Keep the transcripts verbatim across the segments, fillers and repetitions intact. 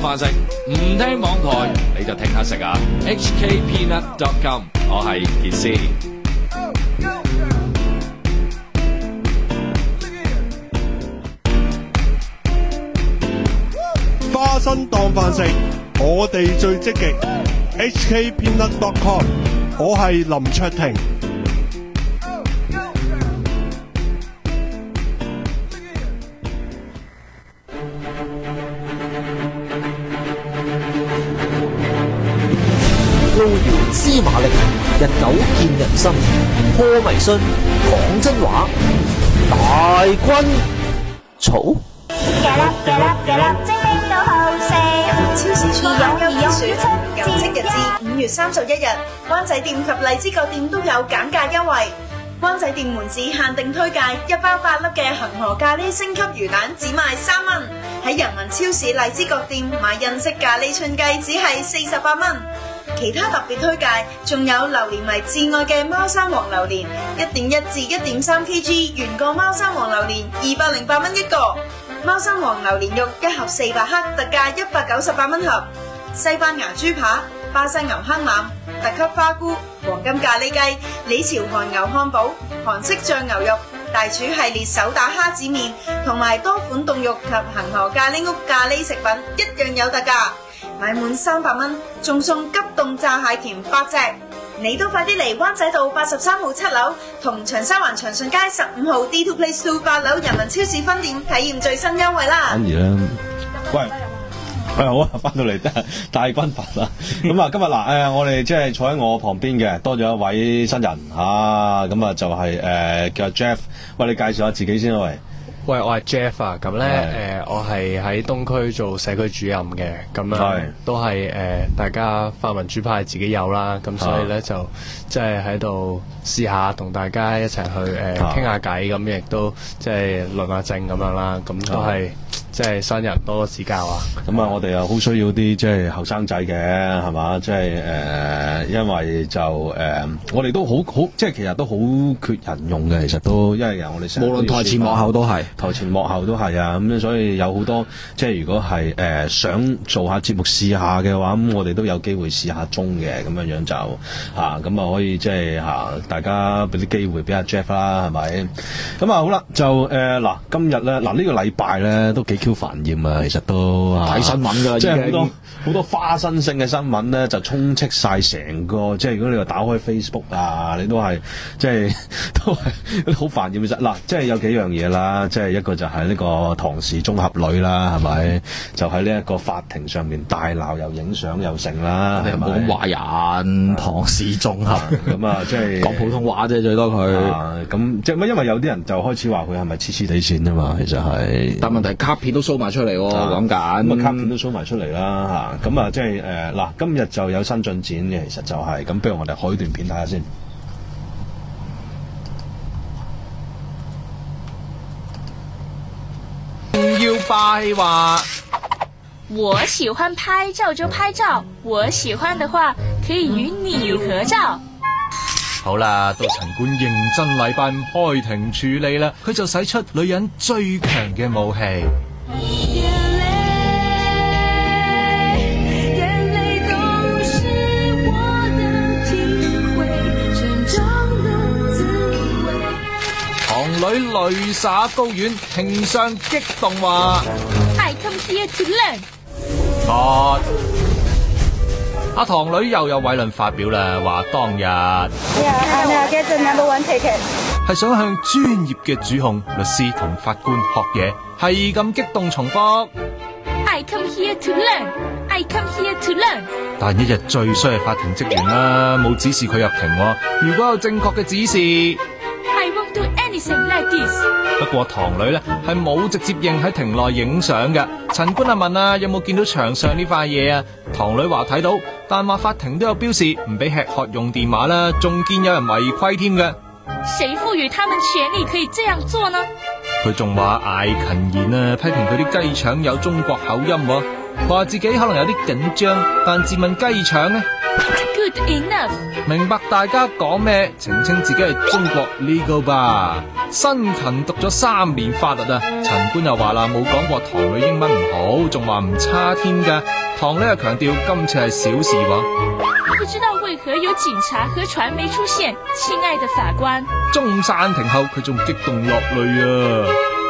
飯食，唔聽網台你就聽下食啊 ！H K Peanut dot com， 我係傑斯。 花生當飯食，我哋最積極。H K Peanut dot com， 我係林卓廷。 路遙知馬力，日久見人心。破迷信，講真話，大軍草。 嘅啦嘅啦嘅啦，精靈都好食。超市初有優之選，有即日至五月三十一日，灣仔店及荔枝角店都有減價優惠。灣仔店門市限定推介一包八粒嘅恒河咖喱星級魚蛋，只賣三蚊。喺人民超市荔枝角店買印式咖喱春雞，只係四十八蚊。其他特別推介仲有榴蓮為至愛嘅貓山王榴蓮，一點一至一點三 kg 原個貓山王榴蓮二百零八蚊一個。貓山王榴蓮肉一盒四百克，特價一百九十八蚊盒。西班牙豬扒、巴西牛坑腩、特級花菇、黃金咖喱雞、李朝韓牛漢堡、韓式醬牛肉、大廚系列手打蝦子麵同埋多款凍肉及恒河咖喱屋咖喱食品一樣有特價，買滿三百蚊仲送急凍炸蟹鉗八隻。你都快啲嚟灣仔道八十三號七樓同長沙灣長順街十五號 D two Place Two 八樓人民超市分店體驗最新優惠啦。 反而咧，喂，喂好啊，翻到嚟大軍閥啦。咁啊，今日嗱誒，我哋即係坐喺我旁邊嘅多咗一位新人啊，咁啊就係、是、誒、呃、叫 Jeff， 喂，你介紹下自己先啦，喂。 喂，我係 Jeff 啊，咁咧誒，我係喺東區做社區主任嘅，咁樣都係誒、呃、大家泛民主派自己有啦，咁所以咧就即係喺度試下同大家一齊去誒傾下偈，咁亦都即係論下證咁樣啦，咁都係即係新人多多指教啊。 咁啊，我哋又好需要啲即係後生仔嘅，係嘛？即係誒，因為就誒、呃，我哋都好好，即係其實都好缺人用嘅，其實都因為由我哋成日無論台前幕後都係。 台前幕後都係啊，咁所以有好多即係如果係誒、呃、想做下節目試下嘅話，咁我哋都有機會試下中嘅咁樣樣就嚇，咁啊可以即係嚇大家俾啲機會俾阿 Jeff 啦，係咪？咁啊好啦，就誒嗱、呃、今日咧嗱呢、呢個禮拜咧都幾 Q 煩厭啊，其實都睇新聞㗎， 即係好多好多花生性嘅新聞咧就充斥晒成個，即係如果你話打開 Facebook 啊，你都係即係都係好煩厭。其實嗱，即係有幾樣嘢啦，即係。一個就係呢個唐氏綜合女啦，係咪？就喺呢一個法庭上面大鬧又影相又成啦，係咪？ 講華人唐氏綜合咁啊，即係講普通話啫，最多佢咁即係因為有啲人就開始話佢係咪黐黐地線啊嘛，其實係。 但問題卡片都 show 埋出嚟喎，講緊咁啊，卡片都 show 埋出嚟啦嚇，咁啊即係誒嗱，今日就有新進展嘅，其實就係、是、咁，不如我哋開段片睇下先。 要霸氣話， 我喜歡拍照就拍照，我喜歡的話可以與你合照。 好啦，到陳官認真禮拜五開庭處理啦，佢就使出女人最強嘅武器。唐女淚灑高院，庭上激動話 I come here to learn。 啊！阿唐女又有偉論發表啦，話當日係想向專業嘅主控律師同法官學嘢，係咁激動重複 I come here to learn。I come here to learn。 但一日最衰係法庭職員啦，冇指示佢入庭。如果有正確嘅指示。 Like this。 不過唐女咧係冇直接認喺庭內影相嘅。陳官啊問啊有冇見到牆上呢塊嘢啊？唐女話睇到，但話法庭都有標示唔俾吃喝用電話啦，仲見有人違規添嘅。 誰賦予他們權利可以這樣做呢？ 佢仲話艾勤言啊，批評佢啲雞腸有中國口音，話自己可能有啲緊張，但自問雞腸呢 Good enough。 明白大家講咩，澄清自己係中國 legal 吧。辛勤讀咗三年法律啊，陳官又話啦，冇講過唐女英文唔好，仲話唔差添㗎。唐女又強調今次係小事喎。 不知道為何有警察和傳媒出現，親愛的法官。 中山庭後佢仲激動落淚啊！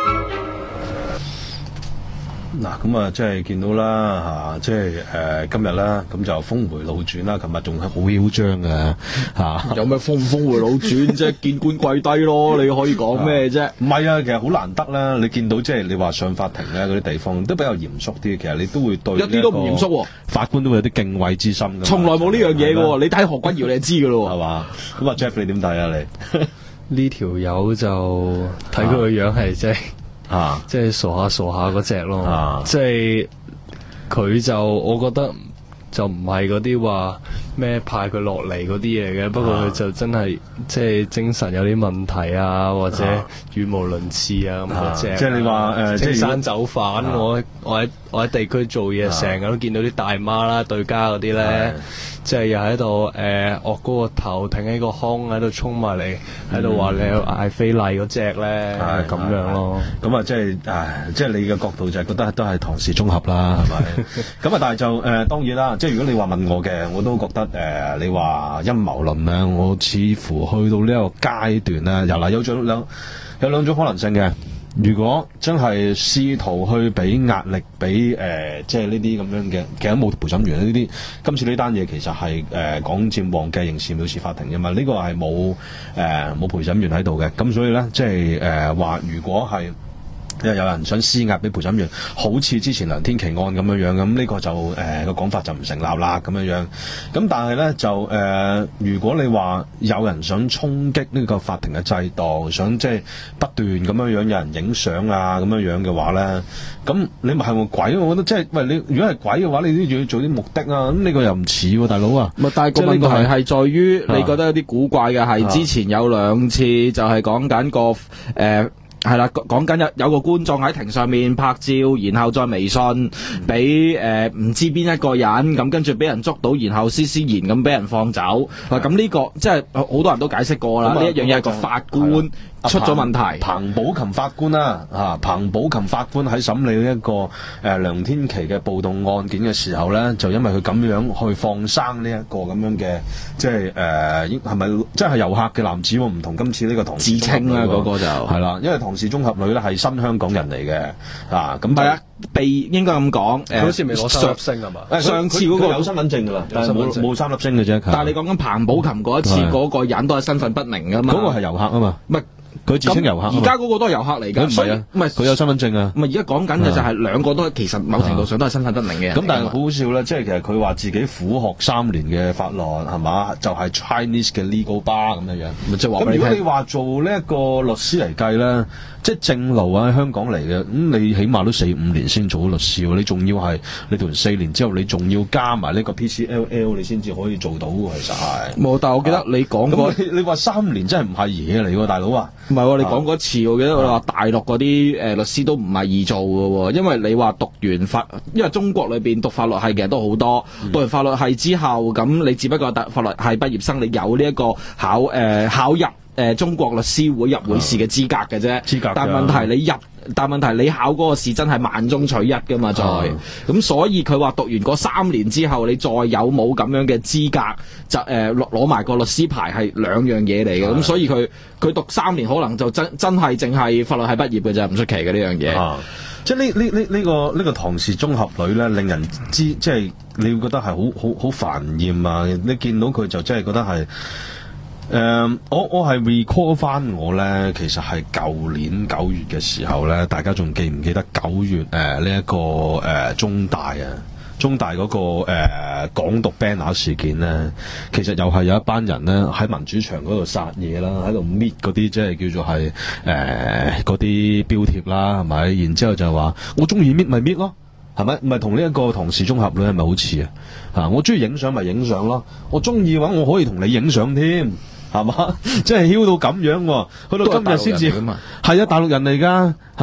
嗱，咁啊，即係見到啦嚇，即係誒今日啦，咁就峰回路轉啦。琴日仲係好囂張嘅嚇， 有咩峰唔峰回路轉啫？見官跪低咯，你可以講咩啫？ 唔係啊，其實好難得啦。你見到即係你話上法庭咧嗰啲地方都比較嚴肅啲，其實你都會對一啲都唔嚴肅喎， 法官都會有啲敬畏之心㗎。 從來冇呢樣嘢嘅喎，你睇何君堯你就知㗎咯喎， 係嘛？咁啊 Jeff 你點睇啊你？ 呢條友就睇佢個樣係即係。 啊！ 即係傻下傻下嗰隻咯， 啊、 即係佢就我覺得就唔係嗰啲話咩派佢落嚟嗰啲嘢嘅，不過佢就真係即係精神有啲問題啊，或者語無倫次啊咁嗰隻。 即係你話誒， 青山走反， 啊、 我我喺我喺地區做嘢，成日、啊、都見到啲大媽啦、對家嗰啲咧。即係又喺度誒，惡高個頭，挺起個胸喺度衝埋嚟，喺度話你嗌非禮嗰隻咧，係咁樣咯。 咁啊，即係誒，即係你嘅角度就係覺得都係唐氏綜合啦，係咪？咁啊，但係就誒、呃，當然啦，即係如果你話問我嘅，我都覺得誒、呃，你話陰謀論咧，我似乎去到呢一個階段咧，又嗱有種兩有兩種可能性嘅。如果真係試圖去俾壓力俾誒、呃，即係呢啲咁樣嘅，其實冇陪審員呢啲。今次呢單嘢其實係誒港佔旺嘅刑事藐視法庭嘅嘛，呢、這個係冇誒冇陪審員喺度嘅。咁所以咧，即係誒話，如果係有人想施壓俾陪審員，好似之前梁天琦案咁樣樣，咁呢個就誒個講法就唔成立啦咁樣樣。咁但係咧就誒、呃，如果你話有人想衝擊呢個法庭嘅制度，想即係不斷咁樣樣有人影相啊咁樣樣嘅話咧，咁你咪係個鬼？我覺得即係喂，你如果係鬼嘅話，你都要做啲目的啊。咁呢個又唔似喎，大佬啊。 咪但係個問題係在於，你覺得有啲古怪嘅係、啊、之前有兩次就係講緊個誒。呃係啦，講緊有有個觀眾喺庭上面拍照，然後再微信俾誒唔知邊一個人，咁跟住俾人捉到，然後施施然咁俾人放走。嗱，咁呢個即係好多人都解釋過啦，呢一樣嘢係個法官出咗問題。 彭寶琴法官啦，啊，彭寶琴法官喺審理呢一個誒、呃、梁天琦嘅暴動案件嘅時候咧，就因為佢咁樣去放生呢一個咁樣嘅，即係誒係咪即係遊客嘅男子喎？唔同今次呢個唐氏自稱啦，嗰個就係啦，因為唐氏綜合女咧係新香港人嚟嘅，啊咁係啊，被應該咁講， 佢好似未攞三粒星係嘛？ 上次嗰個有身份證㗎啦，但係冇冇三粒星嘅啫。 但係你講緊彭寶琴嗰一次嗰個人都係身份不明㗎嘛？ 嗰個係遊客啊嘛， 唔係。 佢自稱遊客， 而家嗰個都係遊客嚟㗎， 唔係啊，唔係佢有身份證啊。 唔係而家講緊嘅就係兩個都其實某程度上都係身份不明嘅人。 咁但係好好笑咧，即係其實佢話自己苦學三年嘅法律係嘛，就係、是、Chinese 嘅 legal bar 咁樣樣。即係話咁如果你話做呢一個律師嚟計咧，即係正路喺香港嚟嘅，咁、嗯、你起碼都四五年先做到律師喎。你仲要係你讀完四年之後，你仲要加埋呢個 P C L L， 你先至可以做到喎。其實係冇，但係我記得你講過， 啊、你話三年真係唔係嘢嚟喎，大佬啊！ 唔係喎，你講嗰次，我記得我話大陸嗰啲誒律師都唔係易做嘅喎，因為你話讀完法，因為中國裏邊讀法律系嘅都好多，嗯、讀完法律系之後，咁你只不過係法律系畢業生，你有呢一個考誒、呃、考入誒、呃、中國律師會入會試嘅資格嘅啫。資格。但問題你入，但問題你考嗰個試真係萬中取一㗎嘛，再咁、嗯、所以佢話讀完嗰三年之後，你再有冇咁樣嘅資格，就誒攞攞埋個律師牌係兩樣嘢嚟嘅。咁、嗯、所以佢佢讀三年可能就真真係淨係法律系畢業嘅啫，唔出奇嘅呢樣嘢。 啊，即係呢呢呢呢個呢、呢個唐氏綜合女咧，令人知即係你會覺得係好好好煩厭啊！你見到佢就真係覺得係。誒、uh，我我係 recall 翻我咧，其實係舊年九月嘅時候咧，大家仲記唔記得九月誒呢一個誒、呃、中大啊，中大嗰、那個誒、呃、港獨 banner 事件咧，其實又係有一班人咧喺民主牆嗰度殺嘢啦，喺度搣嗰啲即係叫做係誒嗰啲標貼啦，係咪？然之後就話我中意搣咪搣咯，係咪？唔係同呢一個唐氏綜合女係咪好似啊？啊，我中意影相咪影相咯，我中意嘅話我可以同你影相添。係嘛？即係囂到咁樣喎，去到今日先至係啊！大陸人嚟㗎嚇，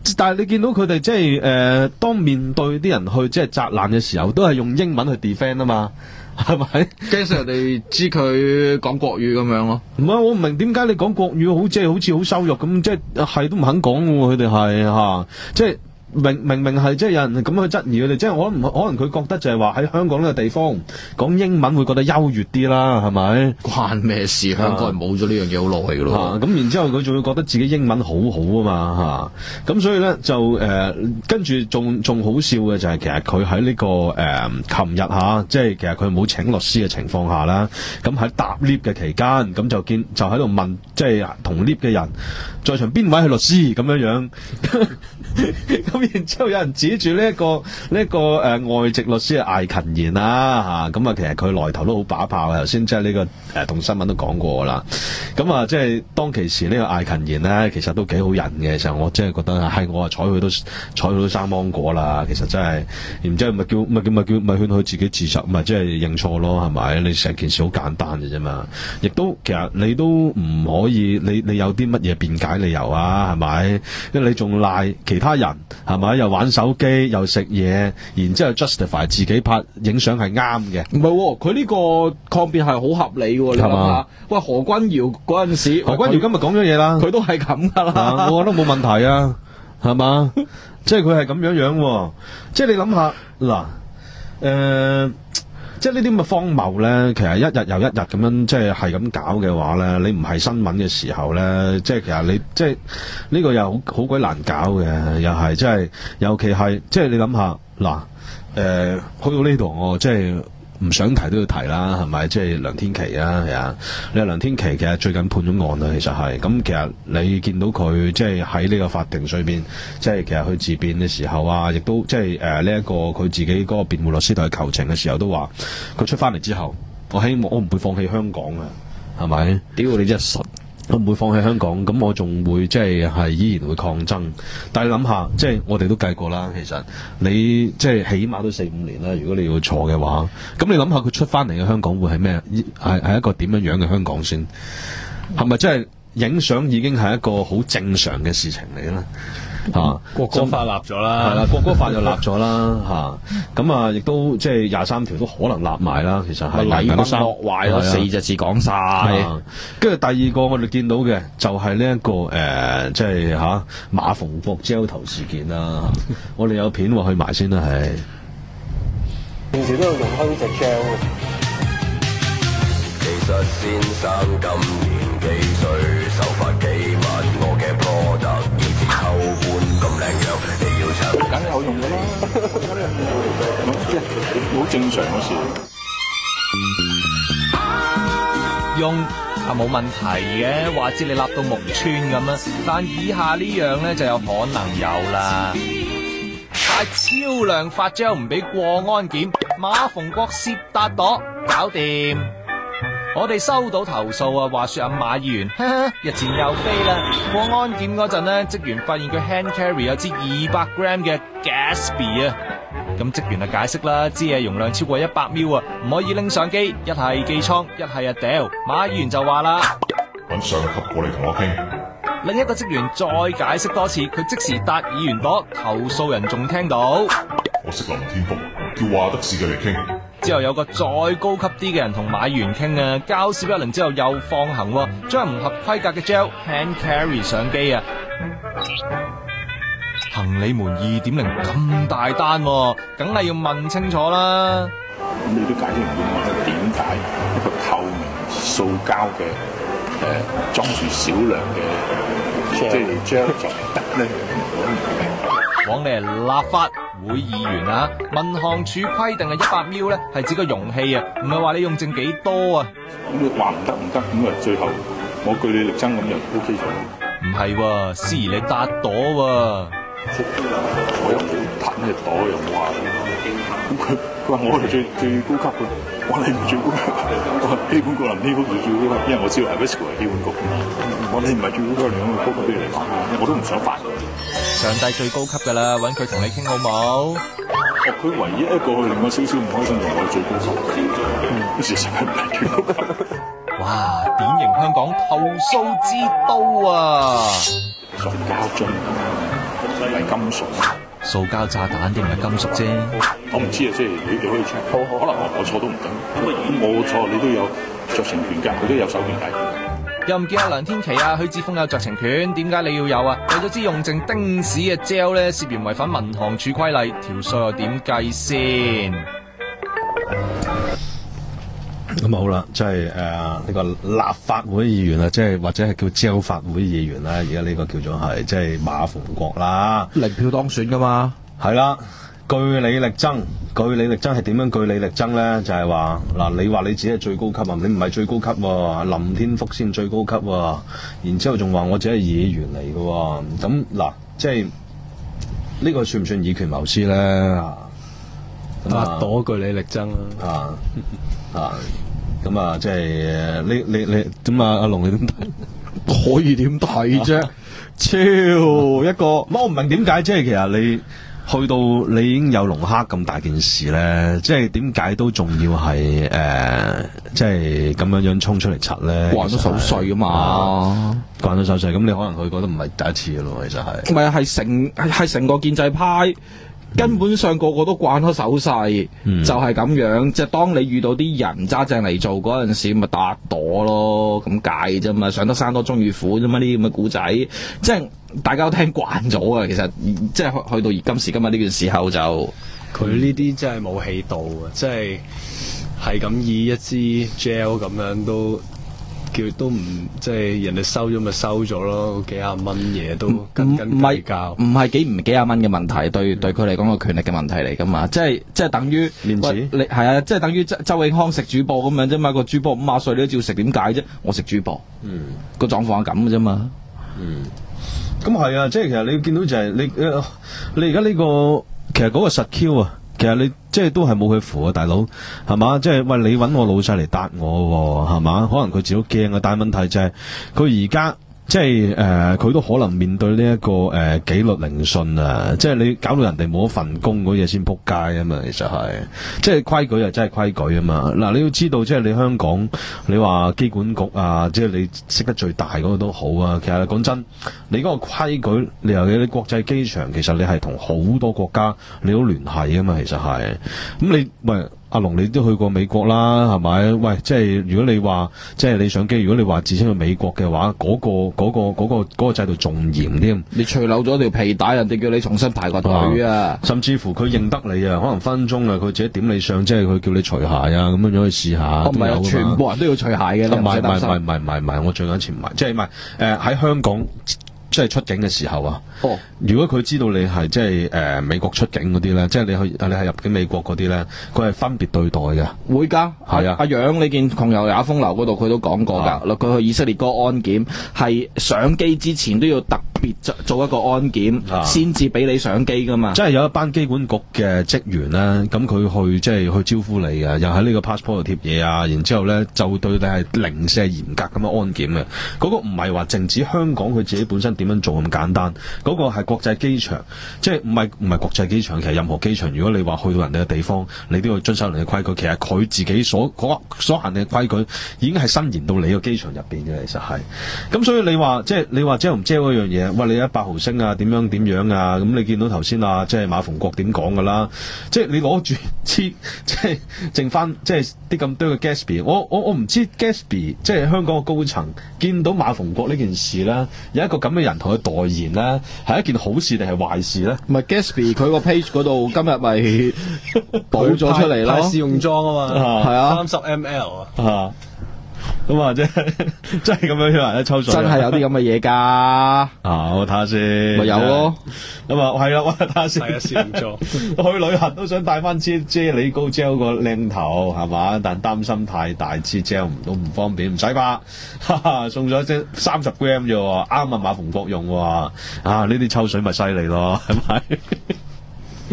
但係你見到佢哋即係誒，當面對啲人去即係責難嘅時候，都係用英文去 defend 啊嘛。係咪？ 驚死人哋知佢講國語咁樣咯。 唔係，我唔明點解你講國語好即係好似好羞辱咁，即係係都唔肯講喎。佢哋係嚇，即係。明明明係即係有人咁去質疑佢哋，即係可能可能佢覺得就係話喺香港呢個地方講英文會覺得優越啲啦，係咪？ 關咩事？香港係冇咗呢樣嘢好耐㗎咯。 咁然之後佢仲會覺得自己英文好好啊嘛嚇，咁所以咧就誒跟住仲仲好笑嘅就係其實佢喺呢個誒琴日嚇，即係其實佢冇請律師嘅情況下啦，咁喺搭 lift 嘅期間，咁就見就喺度問，即係同 lift 嘅人在場邊位係律師咁樣樣，咁。然之後有人指住呢一個呢一個誒外籍律師係艾勤賢啦嚇，咁啊其實佢來頭都好把炮嘅，頭先即係呢個誒同新聞都講過啦。咁啊即係當其時呢個艾勤賢咧，其實都幾好人嘅，就我真係覺得係我啊睬佢都睬佢都生芒果啦。其實真係，然之後咪叫咪叫咪叫咪勸佢自己自首，咪即係認錯咯，係咪？你成件事好簡單嘅啫嘛。亦都其實你都唔可以，你你有啲乜嘢辯解理由啊？係咪？因為你仲賴其他人。係咪又玩手機又食嘢，然之後 justify 自己拍影相係啱嘅？ 唔係喎，佢呢個抗辯係好合理喎。你諗下，喂何君堯嗰陣時， 何君堯今日講咗嘢啦， 佢都係咁噶啦， 我覺得冇問題啊，係嘛？即係佢係咁樣樣喎，即係你諗下嗱，誒。即係呢啲咁嘅荒謬咧，其實一日又一日咁樣，即係係咁搞嘅話咧，你唔係新聞嘅時候咧，即係其實你即係呢、呢個又好好鬼難搞嘅，又係即係尤其係即係你諗下嗱，誒、呃、去到呢度我即係。唔想提都要提啦，係咪？即係梁天琦啊，係啊！你話梁天琦其實最近判咗案啦，其實係咁。其實你見到佢即係喺呢個法庭上邊，即係其實佢自辯嘅時候啊，亦都即係誒呢一個佢自己嗰個辯護律師同佢求情嘅時候都話，佢出翻嚟之後，我希望我唔會放棄香港啊，係咪？屌你真係神！我唔會放棄香港，咁我仲會即係係依然會抗爭。但係諗下，即係我哋都計過啦。其實你即係起碼都四五年啦。如果你要坐嘅話，咁你諗下佢出翻嚟嘅香港會係咩？係係一個點樣樣嘅香港先？係咪即係影相已經係一個好正常嘅事情嚟咧？嚇、啊， 國歌法立咗啦， 係啦，國歌法就立咗啦，嚇，咁啊，亦都即係廿三條都可能立埋啦。其實係禮崩樂壞咯，四隻字講晒。 跟住第二個我哋見到嘅就係呢一個誒、呃，即係嚇、啊、馬逢國焦頭事件啦。我哋有片喎，去埋先啦，係。 平時都有用開呢隻 gel 嘅。其實先生今年幾歲，手髮幾密，我嘅 product 以前偷換咁靚樣，你要抽梗有用㗎啦，即係好正常嘅事。 用啊冇問題嘅，話知你立到木村咁啊，但以下呢樣咧就有可能有啦。派超量發膠唔俾過安檢，馬逢國攝達朵搞掂。我哋收到投訴啊，話說阿馬議員呵呵日前又飛啦，過安檢嗰陣呢，職員發現佢 hand carry 有支二百 gram 嘅 Gatsby 啊，咁職員啊解釋啦，支嘢容量超過一百 ml 啊，唔可以拎上機，一係寄倉，一係啊掉。馬議員就話啦， 揾上級過嚟同我傾。 另一個職員再解釋多次，佢即時答議員朵，投訴人仲聽到。 我識林天福，叫話得事嘅嚟傾。 之後有個再高級啲嘅人同馬議員傾啊，交涉一輪之後又放行，將唔合規格嘅 gel hand carry 上機啊！行李門二點零咁大單，梗係要問清楚啦。 咁你都解釋唔到我點解一個透明塑膠嘅誒裝住少量嘅即係 gel 就得咧？ 枉你係立法會議員啊！民航處規定係一百 ml 咧，係指個容器啊，唔係話你用剩幾多啊。 咁你話唔得唔得，咁啊最後我據理力爭咁就 O K 咗。 唔係喎，司儀你搭朵喎。 我又冇拍咩朵，又冇話。咁佢佢話我係最最高級嘅，我話你唔係最高級，我話基本個林呢幅最高級，因為我知道 Avisco 係基本局。我話你唔係最高級，你咁高級俾你嚟講，我都唔想煩。 上帝最高級噶啦，揾佢同你傾好冇？ 哦，佢唯一一個令我少少唔開心，就我係最高級。嗯，事實係唔係最高級？ 哇！典型香港投訴之都啊！ 塑膠樽， 係金屬？ 塑膠炸彈定係金屬啫？ 我唔知啊，即係你你可以 check，可能我我錯都唔定。咁我錯你都有酌情權㗎，佢都有手權解決。 又唔見阿梁天琦啊、許智峰有酌情權，點解你要有啊？為咗支用剩丁屎嘅 gel 咧，涉嫌違反民航處規例，條數又點計先？ 咁啊好啦，即係誒呢個立法會議員啊，即係或者係叫招法會議員啦，而家呢個叫做係即係馬逢國啦， 零票當選噶嘛， 係啦。據理力爭，據理力爭係點樣據理力爭咧？就係話嗱，你話你自己係最高級啊，你唔係最高級喎，林天福先最高級喎，然之後仲話我自己係議員嚟嘅喎，咁嗱，即係呢個算唔算以權謀私咧？ 啊，多據理力爭啊啊！咁啊，即係你你你點啊？阿龍你點睇？ 可以點睇啫？超一個， 我唔明點解，即係其實你去到你已經有龍蝦咁大件事咧，即係點解都仲要係誒、呃，即係咁樣樣衝出嚟柒咧？ 慣咗手勢噶嘛， 慣咗手勢，咁你可能佢覺得唔係第一次嘅咯，其實係。 唔係係成係成個建制派。根本上個個都慣咗手勢，嗯、就係咁樣。即係當你遇到啲人揸正嚟做嗰陣時，咪打朵咯，咁解啫嘛。上得山多終遇虎啫嘛，呢啲咁嘅古仔，即係大家都聽慣咗啊。其實即係去到今時今日呢段時候就， 佢呢啲真係冇氣度啊！即係係咁以一支 gel 咁樣都。叫都唔即係人哋收咗咪收咗咯，幾廿蚊嘢都跟跟計較， 唔係幾唔幾廿蚊嘅問題，對對佢嚟講個權力嘅問題嚟噶嘛，即係即係等於面子， 你係啊，即係等於周周永康食主播咁樣啫嘛，個主播五廿歲你都照食，點解啫？我食主播，嗯，個狀況係咁嘅啫嘛， 嗯，咁係啊，即係其實你見到就係、是、你你而家呢個其實嗰個實 Q 啊。其實你即係都係冇佢符啊，大佬係嘛？即係喂，你揾我老細嚟答我係嘛？可能佢自己都驚啊，但係問題就係佢而家即係誒，佢、呃、都可能面對呢、這、一個誒紀、呃、律聆訊啊！即係你搞到人哋冇一份工嗰嘢先撲街啊嘛！其實係即係規矩又真係規矩啊嘛！嗱，你要知道即係你香港，你話機管局啊，即係你識得最大嗰個都好啊。其實講真，你嗰個規矩，你尤其你國際機場，其實你係同好多國家你都聯繫啊嘛。其實係咁你喂。阿龍，你都去過美國啦，係咪？喂，即係如果你話，即係你上機，如果你話自稱去美國嘅話，嗰、嗰個嗰、嗰個嗰、嗰個嗰個制度仲嚴添。 你除漏咗條皮帶，人哋叫你重新排個隊啊， 啊！甚至乎佢認得你啊，可能分鐘啊，佢自己點你上，即係佢叫你除鞋啊，咁樣樣去試下。 唔係、哦，全部人都要除鞋嘅。 唔係唔係唔係唔係唔係，我最緊前唔係，即係唔係誒喺香港。即係出境嘅時候啊！哦，如果佢知道你係即係誒、呃、美國出境嗰啲咧，即係你去你係入境美國嗰啲咧，佢係分別對待嘅。 會㗎， 係啊！ 阿楊，你見窮遊也風流嗰度佢都講過㗎。佢、啊、去以色列嗰個安檢係上機之前都要特別做一個安檢，先至俾你上機㗎嘛。 即係有一班機管局嘅職員咧，咁佢去即係去招呼你嘅，又喺呢個 passport 度貼嘢啊，然之後咧就對你係零舍嚴格咁樣安檢嘅。嗰、嗰個唔係話淨止香港佢自己本身點樣做咁簡單，嗰、嗰個係國際機場，即係唔係唔係國際機場，其實任何機場，如果你話去到人哋嘅地方，你都要遵守人哋嘅規矩。其實佢自己所所行嘅規矩，已經係伸延到你個機場入邊嘅，其實係。咁所以你話即係你話遮唔遮嗰樣嘢？喂，你一百毫升啊，點樣點樣啊？咁你見到頭先啊，即係馬逢國點講噶啦？即係你攞住支，即係剩翻即係啲咁多嘅 Gatsby， 我我我唔知 Gatsby 即係香港嘅高層見到馬逢國呢件事咧，有一個咁嘅人同佢代言咧，係一件好事定係壞事咧？ 唔係 Gatsby 佢個 page 嗰度今日咪補咗出嚟咯， 派試用裝啊嘛， 係啊， 三十 ml 啊，咁啊，即係真係咁樣樣一抽水， 真係有啲咁嘅嘢㗎。 啊，我睇下先， 咪有咯。 咁啊，係啦，我睇下先。 係啊，試用裝。 去旅行都想帶翻支啫喱膏 gel 個靚頭係嘛，但擔心太大支 gel 都唔方便，唔使吧？哈哈，送咗隻三十 gram 啫喎，啱啊馬逢國用喎。啊，呢啲抽水咪犀利咯，係咪？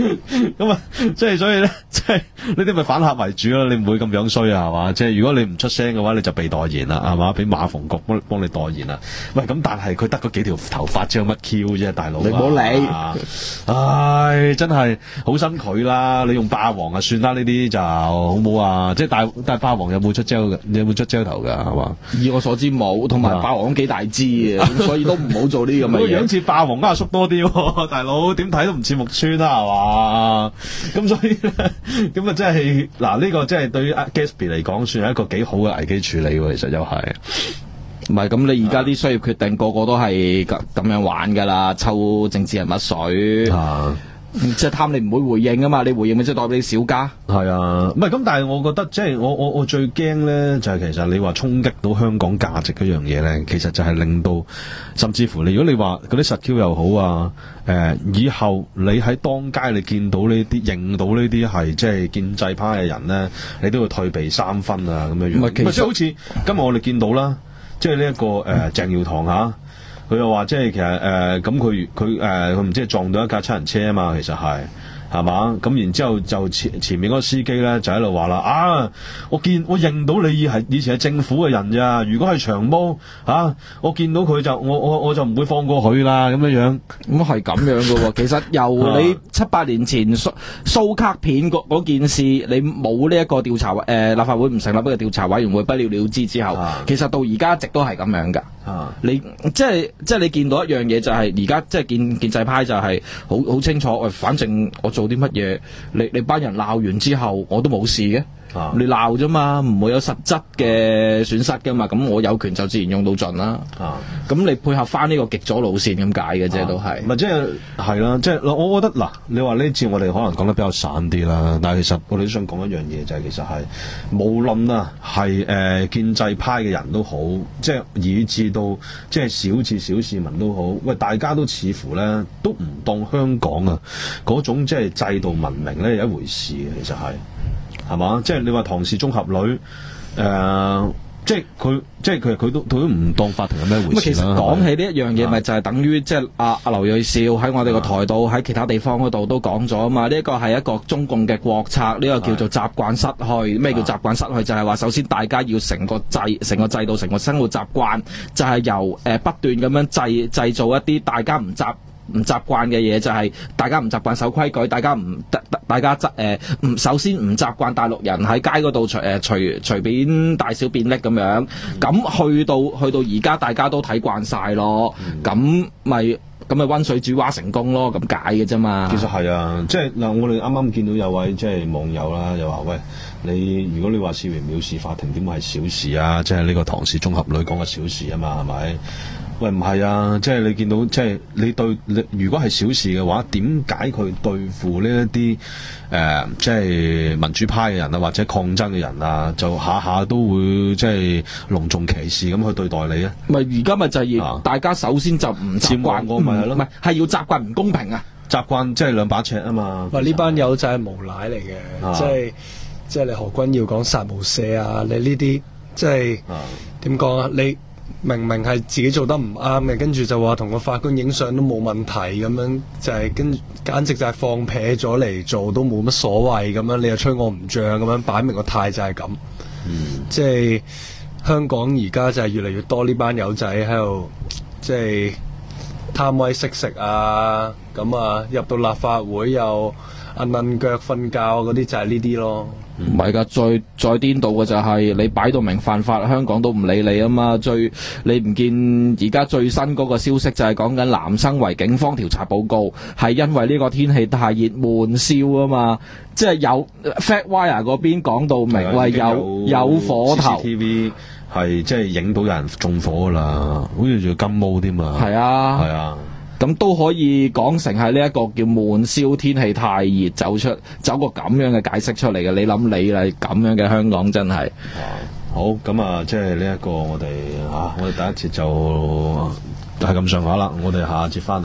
咁啊，即係所以咧，即係呢啲咪反客為主咯。你唔會咁樣衰啊，係嘛？即係如果你唔出聲嘅話，你就被代言啦，係嘛？俾馬逢國幫幫你代言啦。喂，咁但係佢得嗰幾條頭髮，知有乜 Q 啫，大佬、啊。 你唔好理。 唉，真係好辛佢啦。你用霸王啊，算啦，呢啲就好冇啊。即係大，但係霸王有冇出 gel 嘅？你有冇出 gel 頭㗎？係嘛？ 以我所知冇，同埋霸王幾大支嘅，咁所以都唔好做呢啲咁嘅嘢。 個樣似霸王阿叔多啲喎，大佬點睇都唔似木村啦，係嘛？咁所以咧，咁啊真係嗱呢個真係對於 Gatsby 嚟講，算係一個幾好嘅危機處理喎。其實又係唔係咁？你而家啲商業決定個個都係咁咁樣玩㗎啦，抽政治人物水。啊即係貪你唔會回應啊嘛，你回應咪即係代表你小家。 係啊，唔係咁，但係我覺得即係我我我最驚咧就係、是、其實你話衝擊到香港價值嗰樣嘢咧，其實就係令到甚至乎你如果你話嗰啲實 Q 又好啊，誒、呃、以後你喺當街你見到呢啲認到呢啲係即係建制派嘅人咧，你都要退避三分啊咁樣樣。唔係，即係好似今日我哋見到啦，即係呢一個誒、呃、鄭耀棠嚇。佢又話即係其實誒咁佢佢誒佢唔知係撞到一架七人車啊嘛，其實係係嘛，咁然之後就前前面嗰個司機咧就喺度話啦啊，我見我認到你係以前係政府嘅人咋，如果係長毛啊，我見到佢就我我我就唔會放過佢啦咁樣樣。 咁係咁樣嘅喎，其實由你七八年前蘇蘇卡片嗰嗰件事，你冇呢一個調查誒、呃、立法會唔成立呢個調查委員會不了了之之後，啊、其實到而家一直都係咁樣㗎。啊、你即係即係你見到一樣嘢就係而家即係建建制派就係好好清楚，喂，反正我做啲乜嘢，你你班人鬧完之後我都冇事嘅。啊、你鬧啫嘛，唔會有實質嘅損失噶嘛，咁我有權就自然用到盡啦。咁、啊、你配合翻呢個極左路線咁解嘅啫，都係。咪即係係啦，即係我覺得嗱，你話呢次我哋可能講得比較散啲啦，但係其實我哋都想講一樣嘢，就係、是、其實係無論啊係誒建制派嘅人都好，即係以至到即係小至小市民都好，喂，大家都似乎咧都唔當香港啊嗰種即係制度文明咧有一回事嘅，其實係。係嘛？即係你話唐氏綜合女，誒、呃，即係佢，即係佢，佢都佢都唔當法庭有咩回事啦。 其實講起呢一樣嘢，咪就係等於即係阿阿劉銳紹喺我哋個台度，喺其他地方嗰度都講咗啊嘛。呢一個係一個中共嘅國策，呢、這個叫做習慣失去。咩叫習慣失去？就係、是、話首先大家要成個制、成個制度、成個生活習慣，就係、是、由誒、呃、不斷咁樣製製造一啲大家唔習唔習慣嘅嘢，就係大家唔習慣守規矩，大家唔大家誒唔、呃、首先唔習慣大陸人喺街嗰度隨誒隨隨便大小便溺咁樣，咁、嗯、去到去到而家大家都睇慣晒咯，咁咪咁咪溫水煮蛙成功咯，咁解嘅啫嘛。 其實係啊，即係嗱，我哋啱啱見到有位即係網友啦，又話喂，你如果你話涉嫌藐視法庭，點會係小事啊？即係呢個唐氏綜合女講嘅小事啊嘛，係咪？喂，唔係啊，即係你見到，即係你對你如果係小事嘅話，點解佢對付呢一啲誒，即係民主派嘅人啊，或者抗爭嘅人啊，就下下都會即係隆重其事咁去對待你啊？ 咪而家咪就係要大家首先就唔習慣我咪係咯，唔係係要習慣唔公平啊， 習慣即係兩把尺啊嘛。 喂，呢班友仔係無賴嚟嘅，即係即係你何君耀講殺無赦啊，你呢啲即係點講啊？你明明係自己做得唔啱嘅，跟住就話同個法官影相都冇問題咁樣，就係、是、跟簡直就係放撇咗嚟做都冇乜所謂咁樣，你又吹我唔脹咁樣，擺明個態就係咁。嗯，即係香港而家就係越嚟越多呢班友仔喺度，即係貪威識食啊，咁啊入到立法會又揞揞腳瞓覺嗰啲就係呢啲咯。 唔係噶，再再顛倒嘅就係、是、你擺到明犯法，香港都唔理你啊嘛。最你唔見而家最新嗰個消息就係講緊南生圍警方調查報告，係因為呢個天氣太熱悶燒啊嘛。即係有 Fatwire 嗰邊講到明，喂有有火頭 C C T V 係即係影到有人縱火噶啦，好似仲金毛添嘛。 係啊， 係啊。 咁都可以講成係呢一個叫悶燒，天氣太熱，走出走個咁樣嘅解釋出嚟嘅。你諗你啦，咁樣嘅香港真係、 啊、好咁啊！即係呢一個我哋嚇、啊，我哋第一節就係咁上下啦。我哋下一節翻嚟，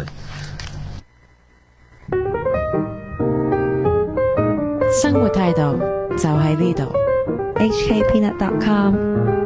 生活態度就喺呢度。H K Peanut dot com